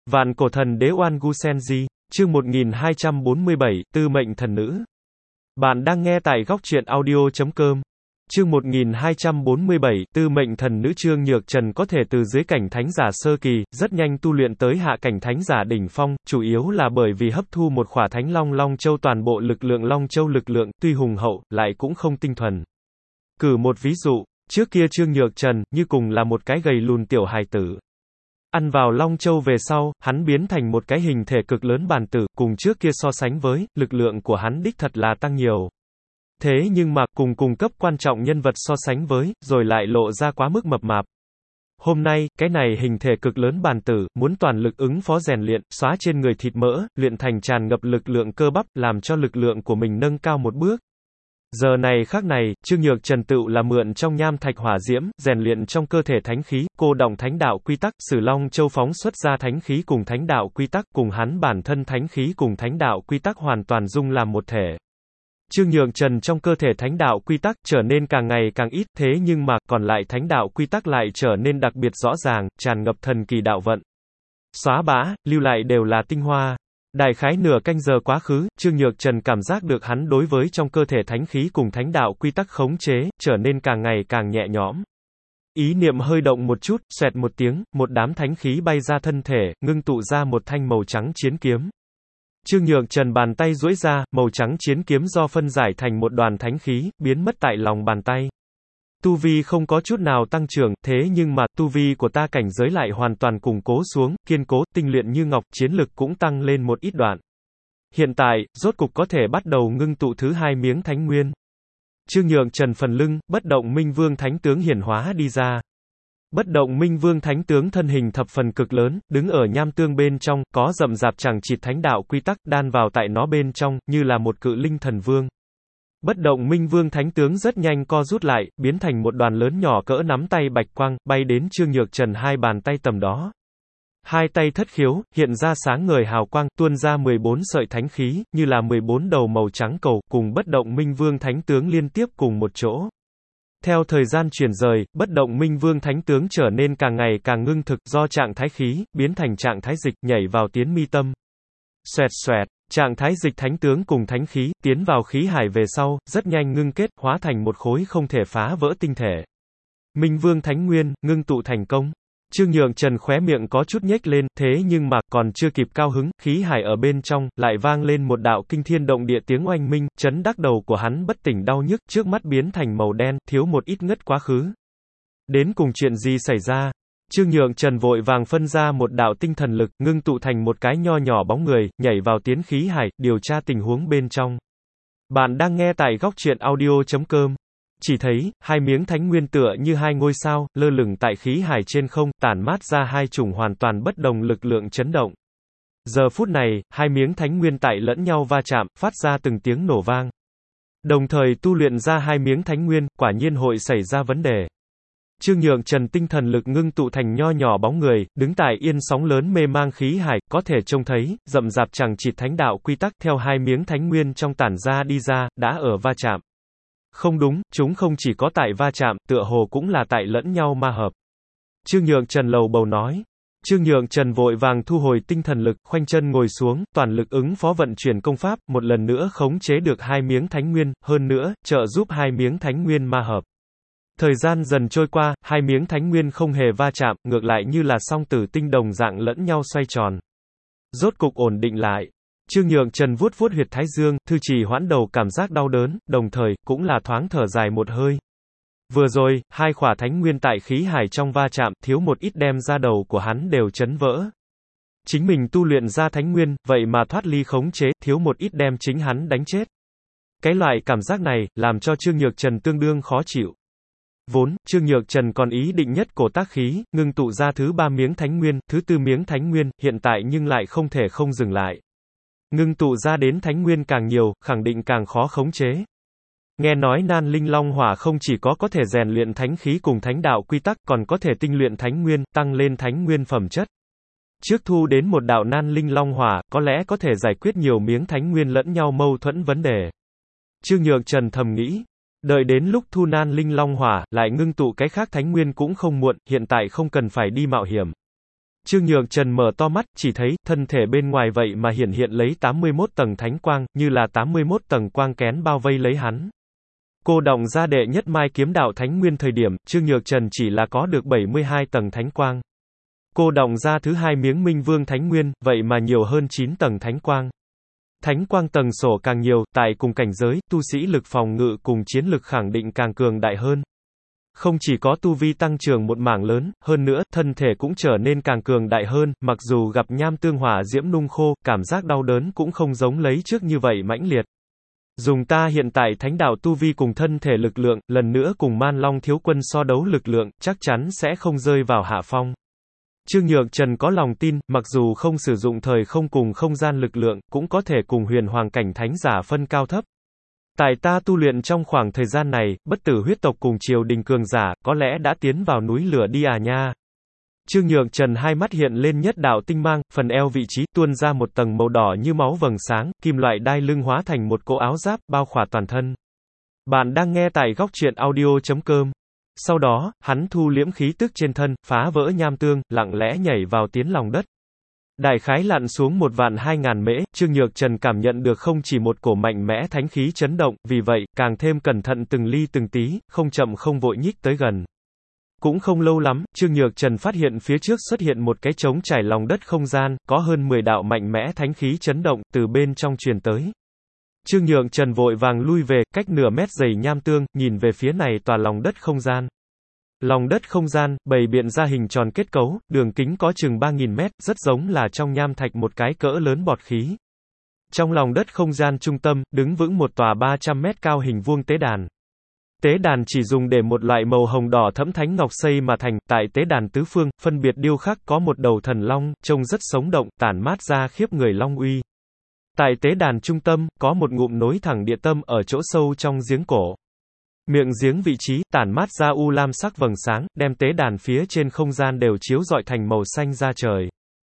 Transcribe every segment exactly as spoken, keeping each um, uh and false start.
Vạn cổ thần đế Oan Gu Senji, chương một nghìn hai trăm bốn mươi bảy, Tư mệnh thần nữ. Bạn đang nghe tại góc truyện audio chấm com. Chương một nghìn hai trăm bốn mươi bảy, Tư mệnh thần nữ. Trương Nhược Trần có thể từ dưới cảnh thánh giả sơ kỳ, rất nhanh tu luyện tới hạ cảnh thánh giả đỉnh phong, chủ yếu là bởi vì hấp thu một khỏa thánh long long châu. Toàn bộ lực lượng long châu lực lượng, tuy hùng hậu, lại cũng không tinh thuần. Cử một ví dụ, trước kia Trương Nhược Trần, như cùng là một cái gầy lùn tiểu hài tử. Ăn vào long châu về sau, hắn biến thành một cái hình thể cực lớn bàn tử, cùng trước kia so sánh với, lực lượng của hắn đích thật là tăng nhiều. Thế nhưng mà, cùng cùng cấp quan trọng nhân vật so sánh với, rồi lại lộ ra quá mức mập mạp. Hôm nay, cái này hình thể cực lớn bàn tử, muốn toàn lực ứng phó rèn luyện, xóa trên người thịt mỡ, luyện thành tràn ngập lực lượng cơ bắp, làm cho lực lượng của mình nâng cao một bước. Giờ này khác này, Trương Nhược Trần tựu là mượn trong nham thạch hỏa diễm, rèn luyện trong cơ thể thánh khí, cô động thánh đạo quy tắc, Sử Long Châu phóng xuất ra thánh khí cùng thánh đạo quy tắc, cùng hắn bản thân thánh khí cùng thánh đạo quy tắc hoàn toàn dung làm một thể. Trương Nhược Trần trong cơ thể thánh đạo quy tắc trở nên càng ngày càng ít, thế nhưng mà, còn lại thánh đạo quy tắc lại trở nên đặc biệt rõ ràng, tràn ngập thần kỳ đạo vận. Xóa bã, lưu lại đều là tinh hoa. Đại khái nửa canh giờ quá khứ, Trương Nhược Trần cảm giác được hắn đối với trong cơ thể thánh khí cùng thánh đạo quy tắc khống chế, trở nên càng ngày càng nhẹ nhõm. Ý niệm hơi động một chút, xoẹt một tiếng, một đám thánh khí bay ra thân thể, ngưng tụ ra một thanh màu trắng chiến kiếm. Trương Nhược Trần bàn tay duỗi ra, màu trắng chiến kiếm do phân giải thành một đoàn thánh khí, biến mất tại lòng bàn tay. Tu vi không có chút nào tăng trưởng, thế nhưng mà, tu vi của ta cảnh giới lại hoàn toàn củng cố xuống, kiên cố, tinh luyện như ngọc, chiến lực cũng tăng lên một ít đoạn. Hiện tại, rốt cục có thể bắt đầu ngưng tụ thứ hai miếng thánh nguyên. Trương Nhược Trần phần lưng, bất động minh vương thánh tướng hiển hóa đi ra. Bất động minh vương thánh tướng thân hình thập phần cực lớn, đứng ở nham tương bên trong, có rậm rạp chằng chịt thánh đạo quy tắc, đan vào tại nó bên trong, như là một cự linh thần vương. Bất động minh vương thánh tướng rất nhanh co rút lại, biến thành một đoàn lớn nhỏ cỡ nắm tay bạch quang, bay đến Trương Nhược Trần hai bàn tay tầm đó. Hai tay thất khiếu, hiện ra sáng ngời hào quang, tuôn ra mười bốn sợi thánh khí, như là mười bốn đầu màu trắng cầu, cùng bất động minh vương thánh tướng liên tiếp cùng một chỗ. Theo thời gian chuyển rời, bất động minh vương thánh tướng trở nên càng ngày càng ngưng thực, do trạng thái khí, biến thành trạng thái dịch, nhảy vào tiến mi tâm. Xoẹt xoẹt. Trạng thái dịch thánh tướng cùng thánh khí, tiến vào khí hải về sau, rất nhanh ngưng kết, hóa thành một khối không thể phá vỡ tinh thể. Minh Vương Thánh Nguyên, ngưng tụ thành công. Trương Nhược Trần khóe miệng có chút nhếch lên, thế nhưng mà, còn chưa kịp cao hứng, khí hải ở bên trong, lại vang lên một đạo kinh thiên động địa tiếng oanh minh, chấn đắc đầu của hắn bất tỉnh đau nhức, trước mắt biến thành màu đen, thiếu một ít ngất quá khứ. Đến cùng chuyện gì xảy ra? Trương Nhược Trần vội vàng phân ra một đạo tinh thần lực, ngưng tụ thành một cái nho nhỏ bóng người, nhảy vào tiến khí hải, điều tra tình huống bên trong. Bạn đang nghe tại góc truyện audio chấm com. Chỉ thấy, hai miếng thánh nguyên tựa như hai ngôi sao, lơ lửng tại khí hải trên không, tản mát ra hai chủng hoàn toàn bất đồng lực lượng chấn động. Giờ phút này, hai miếng thánh nguyên tại lẫn nhau va chạm, phát ra từng tiếng nổ vang. Đồng thời tu luyện ra hai miếng thánh nguyên, quả nhiên hội xảy ra vấn đề. Trương Nhược Trần tinh thần lực ngưng tụ thành nho nhỏ bóng người, đứng tại yên sóng lớn mê mang khí hải, có thể trông thấy, rậm rạp chằng chịt thánh đạo quy tắc theo hai miếng thánh nguyên trong tản ra đi ra, đã ở va chạm. Không đúng, chúng không chỉ có tại va chạm, tựa hồ cũng là tại lẫn nhau ma hợp. Trương Nhược Trần lầu bầu nói. Trương Nhược Trần vội vàng thu hồi tinh thần lực, khoanh chân ngồi xuống, toàn lực ứng phó vận chuyển công pháp, một lần nữa khống chế được hai miếng thánh nguyên, hơn nữa, trợ giúp hai miếng thánh nguyên ma hợp. Thời gian dần trôi qua, hai miếng thánh nguyên không hề va chạm, ngược lại như là song tử tinh đồng dạng lẫn nhau xoay tròn. Rốt cục ổn định lại. Trương Nhược Trần vuốt vuốt huyệt thái dương, thư trì hoãn đầu cảm giác đau đớn, đồng thời, cũng là thoáng thở dài một hơi. Vừa rồi, hai khỏa thánh nguyên tại khí hải trong va chạm, thiếu một ít đem ra đầu của hắn đều chấn vỡ. Chính mình tu luyện ra thánh nguyên, vậy mà thoát ly khống chế, thiếu một ít đem chính hắn đánh chết. Cái loại cảm giác này, làm cho Trương Nhược Trần tương đương khó chịu. Vốn, Trương Nhược Trần còn ý định nhất cổ tác khí, ngưng tụ ra thứ ba miếng thánh nguyên, thứ tư miếng thánh nguyên, hiện tại nhưng lại không thể không dừng lại. Ngưng tụ ra đến thánh nguyên càng nhiều, khẳng định càng khó khống chế. Nghe nói nan linh long hỏa không chỉ có có thể rèn luyện thánh khí cùng thánh đạo quy tắc, còn có thể tinh luyện thánh nguyên, tăng lên thánh nguyên phẩm chất. Trước thu đến một đạo nan linh long hỏa, có lẽ có thể giải quyết nhiều miếng thánh nguyên lẫn nhau mâu thuẫn vấn đề. Trương Nhược Trần thầm nghĩ. Đợi đến lúc thu nan linh long hỏa, lại ngưng tụ cái khác thánh nguyên cũng không muộn, hiện tại không cần phải đi mạo hiểm. Trương Nhược Trần mở to mắt, chỉ thấy, thân thể bên ngoài vậy mà hiển hiện lấy tám mươi mốt tầng thánh quang, như là tám mươi mốt tầng quang kén bao vây lấy hắn. Cô đọng ra đệ nhất mai kiếm đạo thánh nguyên thời điểm, Trương Nhược Trần chỉ là có được bảy mươi hai tầng thánh quang. Cô đọng ra thứ hai miếng Minh Vương thánh nguyên, vậy mà nhiều hơn chín tầng thánh quang. Thánh quang tầng sổ càng nhiều, tại cùng cảnh giới, tu sĩ lực phòng ngự cùng chiến lực khẳng định càng cường đại hơn. Không chỉ có tu vi tăng trưởng một mảng lớn, hơn nữa, thân thể cũng trở nên càng cường đại hơn, mặc dù gặp nham tương hỏa diễm nung khô, cảm giác đau đớn cũng không giống lấy trước như vậy mãnh liệt. Dùng ta hiện tại thánh đạo tu vi cùng thân thể lực lượng, lần nữa cùng Man Long thiếu quân so đấu lực lượng, chắc chắn sẽ không rơi vào hạ phong. Trương Nhược Trần có lòng tin, mặc dù không sử dụng thời không cùng không gian lực lượng, cũng có thể cùng huyền hoàng cảnh thánh giả phân cao thấp. Tại ta tu luyện trong khoảng thời gian này, bất tử huyết tộc cùng triều đình cường giả, có lẽ đã tiến vào núi lửa đi à nha. Trương Nhược Trần hai mắt hiện lên nhất đạo tinh mang, phần eo vị trí tuôn ra một tầng màu đỏ như máu vầng sáng, kim loại đai lưng hóa thành một cỗ áo giáp, bao khỏa toàn thân. Bạn đang nghe tại góc truyện audio chấm com. Sau đó, hắn thu liễm khí tức trên thân, phá vỡ nham tương, lặng lẽ nhảy vào tiến lòng đất. Đại khái lặn xuống một vạn hai ngàn mễ, Trương Nhược Trần cảm nhận được không chỉ một cổ mạnh mẽ thánh khí chấn động, vì vậy, càng thêm cẩn thận từng ly từng tí, không chậm không vội nhích tới gần. Cũng không lâu lắm, Trương Nhược Trần phát hiện phía trước xuất hiện một cái trống trải lòng đất không gian, có hơn mười đạo mạnh mẽ thánh khí chấn động, từ bên trong truyền tới. Trương Nhược Trần vội vàng lui về, cách nửa mét dày nham tương, nhìn về phía này tòa lòng đất không gian. Lòng đất không gian, bày biện ra hình tròn kết cấu, đường kính có chừng ba nghìn mét, rất giống là trong nham thạch một cái cỡ lớn bọt khí. Trong lòng đất không gian trung tâm, đứng vững một tòa ba trăm mét cao hình vuông tế đàn. Tế đàn chỉ dùng để một loại màu hồng đỏ thẫm thánh ngọc xây mà thành, tại tế đàn tứ phương, phân biệt điêu khắc có một đầu thần long, trông rất sống động, tản mát ra khiếp người long uy. Tại tế đàn trung tâm, có một ngụm nối thẳng địa tâm ở chỗ sâu trong giếng cổ. Miệng giếng vị trí, tản mát ra u lam sắc vầng sáng, đem tế đàn phía trên không gian đều chiếu rọi thành màu xanh da trời.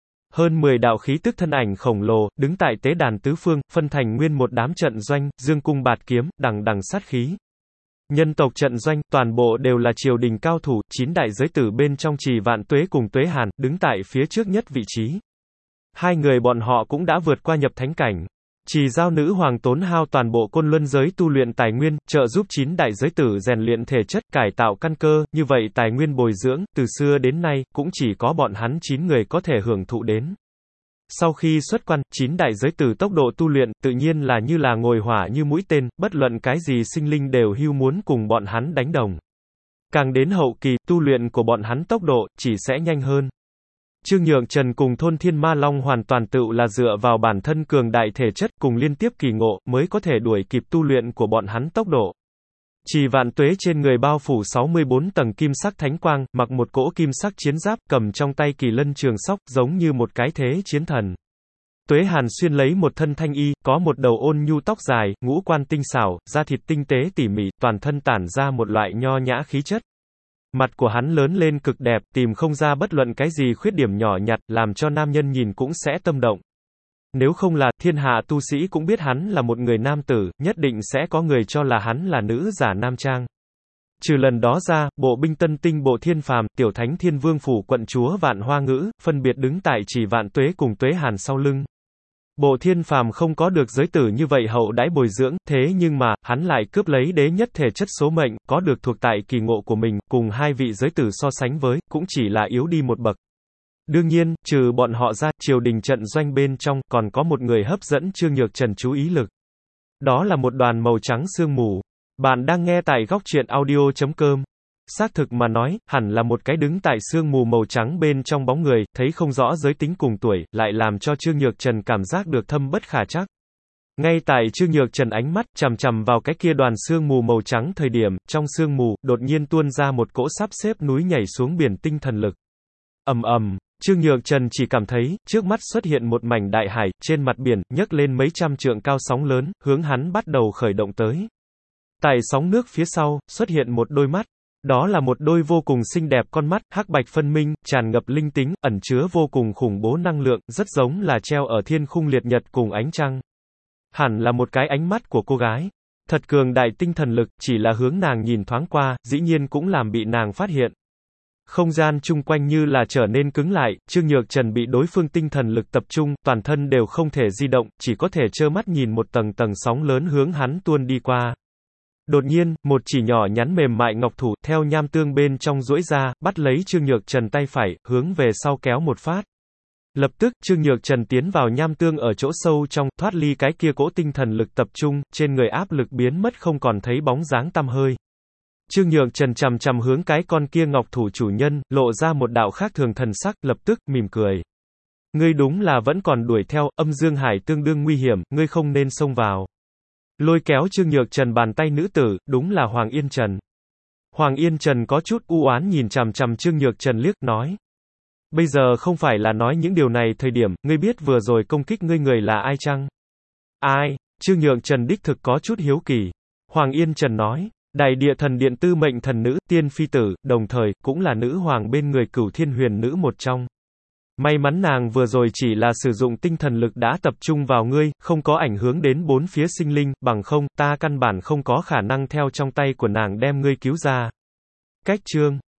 Hơn mười đạo khí tức thân ảnh khổng lồ, đứng tại tế đàn tứ phương, phân thành nguyên một đám trận doanh, dương cung bạt kiếm, đằng đằng sát khí. Nhân tộc trận doanh, toàn bộ đều là triều đình cao thủ, chín đại giới tử bên trong Trì Vạn Tuế cùng Tuế Hàn, đứng tại phía trước nhất vị trí. Hai người bọn họ cũng đã vượt qua nhập thánh cảnh. Trì Giao nữ hoàng tốn hao toàn bộ côn luân giới tu luyện tài nguyên, trợ giúp chín đại giới tử rèn luyện thể chất, cải tạo căn cơ, như vậy tài nguyên bồi dưỡng, từ xưa đến nay, cũng chỉ có bọn hắn chín người có thể hưởng thụ đến. Sau khi xuất quan, chín đại giới tử tốc độ tu luyện, tự nhiên là như là ngồi hỏa như mũi tên, bất luận cái gì sinh linh đều hưu muốn cùng bọn hắn đánh đồng. Càng đến hậu kỳ, tu luyện của bọn hắn tốc độ, chỉ sẽ nhanh hơn. Trương Nhược Trần cùng Thôn Thiên Ma Long hoàn toàn tự là dựa vào bản thân cường đại thể chất cùng liên tiếp kỳ ngộ, mới có thể đuổi kịp tu luyện của bọn hắn tốc độ. Trì Vạn Tuế trên người bao phủ sáu mươi bốn tầng kim sắc thánh quang, mặc một cỗ kim sắc chiến giáp, cầm trong tay kỳ lân trường sóc, giống như một cái thế chiến thần. Tuế Hàn xuyên lấy một thân thanh y, có một đầu ôn nhu tóc dài, ngũ quan tinh xảo, da thịt tinh tế tỉ mỉ, toàn thân tản ra một loại nho nhã khí chất. Mặt của hắn lớn lên cực đẹp, tìm không ra bất luận cái gì khuyết điểm nhỏ nhặt, làm cho nam nhân nhìn cũng sẽ tâm động. Nếu không là, thiên hạ tu sĩ cũng biết hắn là một người nam tử, nhất định sẽ có người cho là hắn là nữ giả nam trang. Trừ lần đó ra, bộ binh tân tinh bộ thiên phàm, tiểu thánh thiên vương phủ quận chúa vạn hoa ngữ, phân biệt đứng tại Trì Vạn Tuế cùng Tuế Hàn sau lưng. Bộ thiên phàm không có được giới tử như vậy hậu đãi bồi dưỡng, thế nhưng mà, hắn lại cướp lấy đế nhất thể chất số mệnh, có được thuộc tại kỳ ngộ của mình, cùng hai vị giới tử so sánh với, cũng chỉ là yếu đi một bậc. Đương nhiên, trừ bọn họ ra, triều đình trận doanh bên trong, còn có một người hấp dẫn Trương Nhược Trần chú ý lực. Đó là một đoàn màu trắng sương mù. Bạn đang nghe tại góc truyện audio chấm com. Xác thực mà nói, hẳn là một cái đứng tại sương mù màu trắng bên trong bóng người, thấy không rõ giới tính cùng tuổi, lại làm cho Trương Nhược Trần cảm giác được thâm bất khả trắc. Ngay tại Trương Nhược Trần ánh mắt chằm chằm vào cái kia đoàn sương mù màu trắng thời điểm, trong sương mù, đột nhiên tuôn ra một cỗ sắp xếp núi nhảy xuống biển tinh thần lực. Ầm ầm, Trương Nhược Trần chỉ cảm thấy, trước mắt xuất hiện một mảnh đại hải, trên mặt biển, nhấc lên mấy trăm trượng cao sóng lớn, hướng hắn bắt đầu khởi động tới. Tại sóng nước phía sau, xuất hiện một đôi mắt. Đó là một đôi vô cùng xinh đẹp con mắt, hắc bạch phân minh, tràn ngập linh tính, ẩn chứa vô cùng khủng bố năng lượng, rất giống là treo ở thiên khung liệt nhật cùng ánh trăng. Hẳn là một cái ánh mắt của cô gái. Thật cường đại tinh thần lực, chỉ là hướng nàng nhìn thoáng qua, dĩ nhiên cũng làm bị nàng phát hiện. Không gian chung quanh như là trở nên cứng lại, Trương Nhược Trần bị đối phương tinh thần lực tập trung, toàn thân đều không thể di động, chỉ có thể trơ mắt nhìn một tầng tầng sóng lớn hướng hắn tuôn đi qua. Đột nhiên, một chỉ nhỏ nhắn mềm mại ngọc thủ, theo nham tương bên trong duỗi ra, bắt lấy Trương Nhược Trần tay phải, hướng về sau kéo một phát. Lập tức, Trương Nhược Trần tiến vào nham tương ở chỗ sâu trong, thoát ly cái kia cỗ tinh thần lực tập trung, trên người áp lực biến mất không còn thấy bóng dáng tăm hơi. Trương Nhược Trần chằm chằm hướng cái con kia ngọc thủ chủ nhân, lộ ra một đạo khác thường thần sắc, lập tức, mỉm cười. Ngươi đúng là vẫn còn đuổi theo, âm dương hải tương đương nguy hiểm, ngươi không nên xông vào. Lôi kéo Trương Nhược Trần bàn tay nữ tử, đúng là Hoàng Yên Trần. Hoàng Yên Trần có chút u oán nhìn chằm chằm Trương Nhược Trần liếc, nói. Bây giờ không phải là nói những điều này thời điểm, ngươi biết vừa rồi công kích ngươi người là ai chăng? Ai? Trương Nhược Trần đích thực có chút hiếu kỳ. Hoàng Yên Trần nói. Đại địa thần điện tư mệnh thần nữ, tiên phi tử, đồng thời, cũng là nữ hoàng bên người Cửu Thiên Huyền nữ một trong. May mắn nàng vừa rồi chỉ là sử dụng tinh thần lực đã tập trung vào ngươi, không có ảnh hưởng đến bốn phía sinh linh, bằng không, ta căn bản không có khả năng theo trong tay của nàng đem ngươi cứu ra. Cách chương